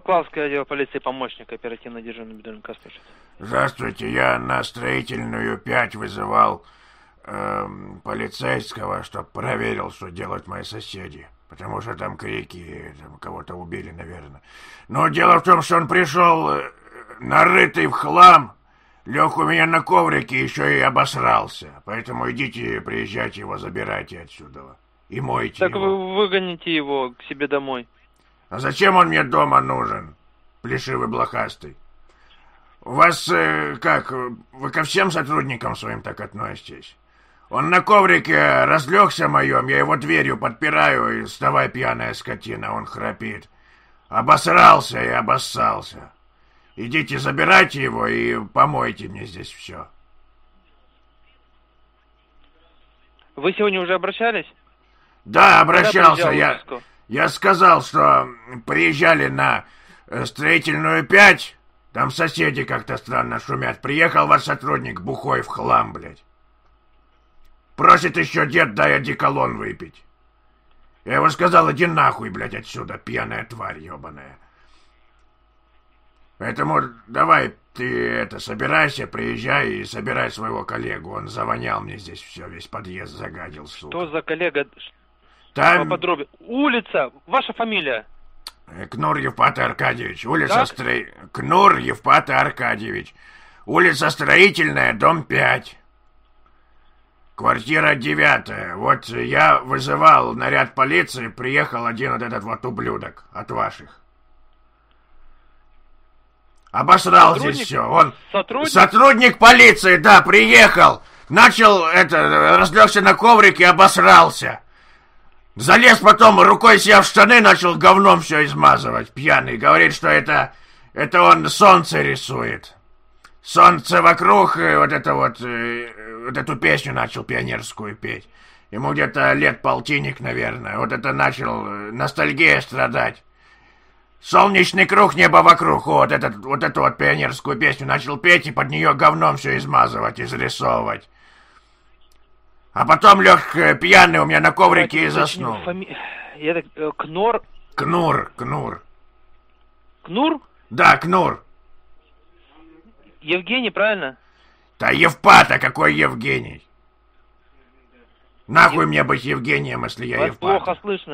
Балаклавский отдел полиции, помощник оперативно дежурный Бедроненко, слушайте. Здравствуйте, я на Строительную 5 вызывал полицейского, чтоб проверил, что делают мои соседи. Потому что там крики, там кого-то убили, наверное. Но дело в том, что он пришел нарытый в хлам, лег у меня на коврике, еще и обосрался. Поэтому идите, приезжайте его, забирайте отсюда. И мойте так его. Вы выгоните его к себе домой. А зачем он мне дома нужен, плешивый блохастый? У вас как, вы ко всем сотрудникам своим так относитесь? Он на коврике разлегся моем, я его дверью подпираю, и вставай, пьяная скотина, он храпит. Обосрался и обоссался. Идите, забирайте его и помойте мне здесь все. Вы сегодня уже обращались? Да, обращался. Я сказал, что приезжали на Строительную 5, там соседи как-то странно шумят. Приехал ваш сотрудник бухой в хлам, блядь. Просит еще дед, дай одеколон выпить. Я его сказал, иди нахуй, блядь, отсюда, пьяная тварь ебаная. Поэтому давай ты собирайся, приезжай и собирай своего коллегу. Он завонял мне здесь все, весь подъезд загадил, сука. Что за коллега? Там... Поподробнее. Улица, ваша фамилия? Кнур Евпатий Аркадьевич. Улица Кнур Евпатий Аркадьевич. Улица Строительная, дом 5. Квартира 9. Вот я вызывал наряд полиции, приехал один вот этот вот ублюдок от ваших. Обосрал здесь все. Он сотрудник полиции, да, приехал. Начал разлегся на коврике и обосрался. Залез потом рукой себе в штаны, начал говном все измазывать, пьяный. Говорит, что это он солнце рисует. Солнце вокруг, и вот эту песню начал пионерскую петь. Ему где-то лет полтинник, наверное. Вот это начал ностальгия страдать. Солнечный круг, небо вокруг. Вот эту пионерскую песню начал петь и под нее говном все измазывать, изрисовывать. А потом лег пьяный у меня на коврике и заснул. Кнур? Кнур. Кнур? Да, Кнур. Евгений, правильно? Да Евпата, какой Евгений? Нахуй мне быть Евгением, если я Вас Евпата. Плохо слышно.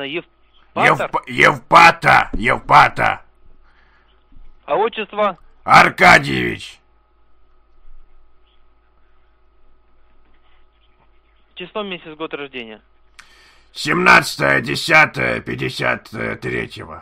Евпата. А отчество? Аркадьевич. Число, месяц, год рождения? 17.10.53.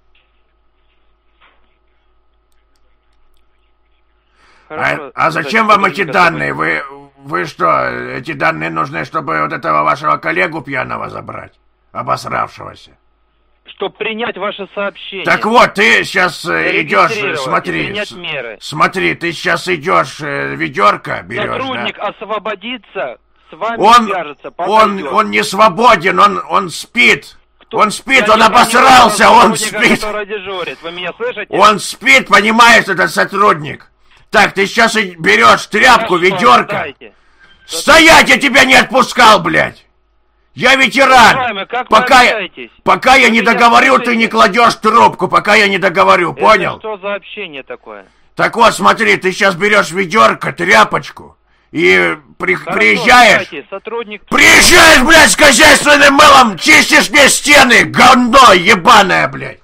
А зачем вам эти данные? Вы что, эти данные нужны, чтобы вот этого вашего коллегу пьяного забрать? Обосравшегося? Чтобы принять ваше сообщение. Так вот, ты сейчас идешь, смотри, ты сейчас идешь, ведерко берешь, сотрудник да? освободится, с вами свяжется, он не свободен, он спит. Он спит, он обосрался, он спит. Вы меня слышите? Он спит, понимаешь, этот сотрудник. Так, ты сейчас берешь тряпку, ведерко. Стоять, я тебя не отпускал, блядь. Я ветеран. Пока я не договорю, ты не кладешь трубку, пока я не договорю, понял? Что за общение такое? Так вот, смотри, ты сейчас берешь ведерко, тряпочку и приезжаешь. Приезжаешь, блядь, с хозяйственным мылом, чистишь мне стены, говно ебаное, блядь.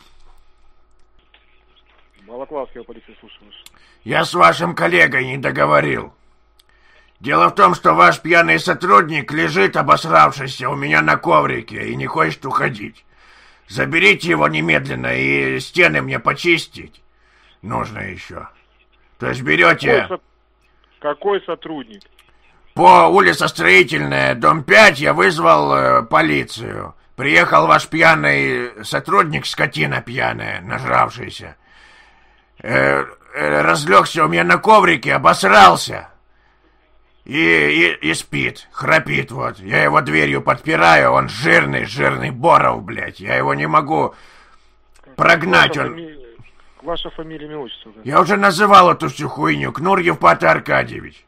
Балаклавский, полиция, слушаю. Я с вашим коллегой не договорил. Дело в том, что ваш пьяный сотрудник лежит обосравшийся у меня на коврике и не хочет уходить. Заберите его немедленно и стены мне почистить нужно еще. То есть берете... Какой сотрудник? По улице Строительная, дом 5, я вызвал полицию. Приехал ваш пьяный сотрудник, скотина пьяная, нажравшийся. Разлегся у меня на коврике, обосрался. И спит, храпит вот. Я его дверью подпираю, он жирный Боров, блядь. Я его не могу прогнать. Ваша фамилия, имя, отчество? Да? Я уже называл эту всю хуйню. Кнур Евпатий Аркадьевич.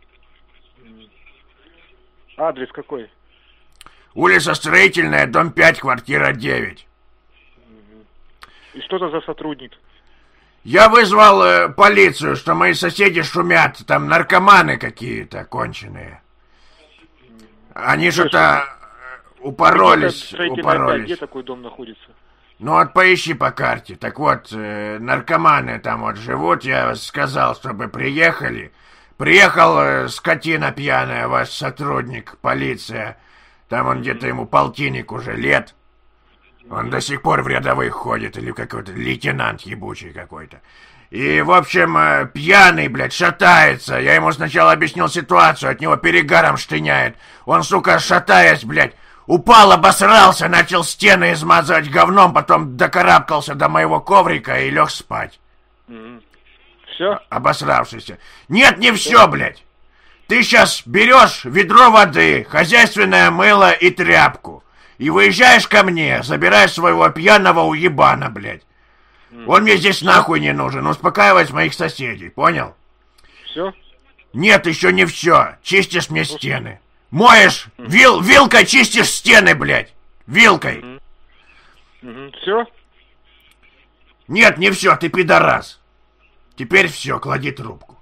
Адрес какой? Улица Строительная, дом 5, квартира 9. И что это за сотрудник? Я вызвал полицию, что мои соседи шумят, там наркоманы какие-то конченые. Они что-то упоролись. Где такой дом находится? Ну вот поищи по карте. Так вот, наркоманы там вот живут, я сказал, чтобы приехали. Приехал скотина пьяная, ваш сотрудник, полиция. Там он где-то ему полтинник уже лет. Он до сих пор в рядовых ходит, или какой-то лейтенант ебучий какой-то. И, в общем, пьяный, блядь, шатается. Я ему сначала объяснил ситуацию, от него перегаром штыняет. Он, сука, шатаясь, блядь, упал, обосрался, начал стены измазывать говном, потом докарабкался до моего коврика и лег спать. Все? Обосравшийся. Нет, не все, блядь. Ты сейчас берешь ведро воды, хозяйственное мыло и тряпку. И выезжаешь ко мне, забираешь своего пьяного уебана, блядь. Он мне здесь нахуй не нужен, успокаивать моих соседей, понял? Все? Нет, еще не все. Чистишь мне стены. Моешь, вилкой чистишь стены, блядь. Вилкой. Все? Нет, не все, ты пидорас. Теперь все, клади трубку.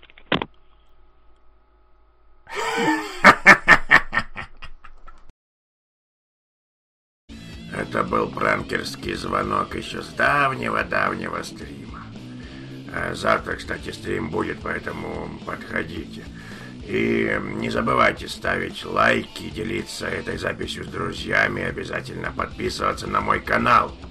Это был пранкерский звонок еще с давнего-давнего стрима. Завтра, кстати, стрим будет, поэтому подходите. И не забывайте ставить лайки, делиться этой записью с друзьями, обязательно подписываться на мой канал.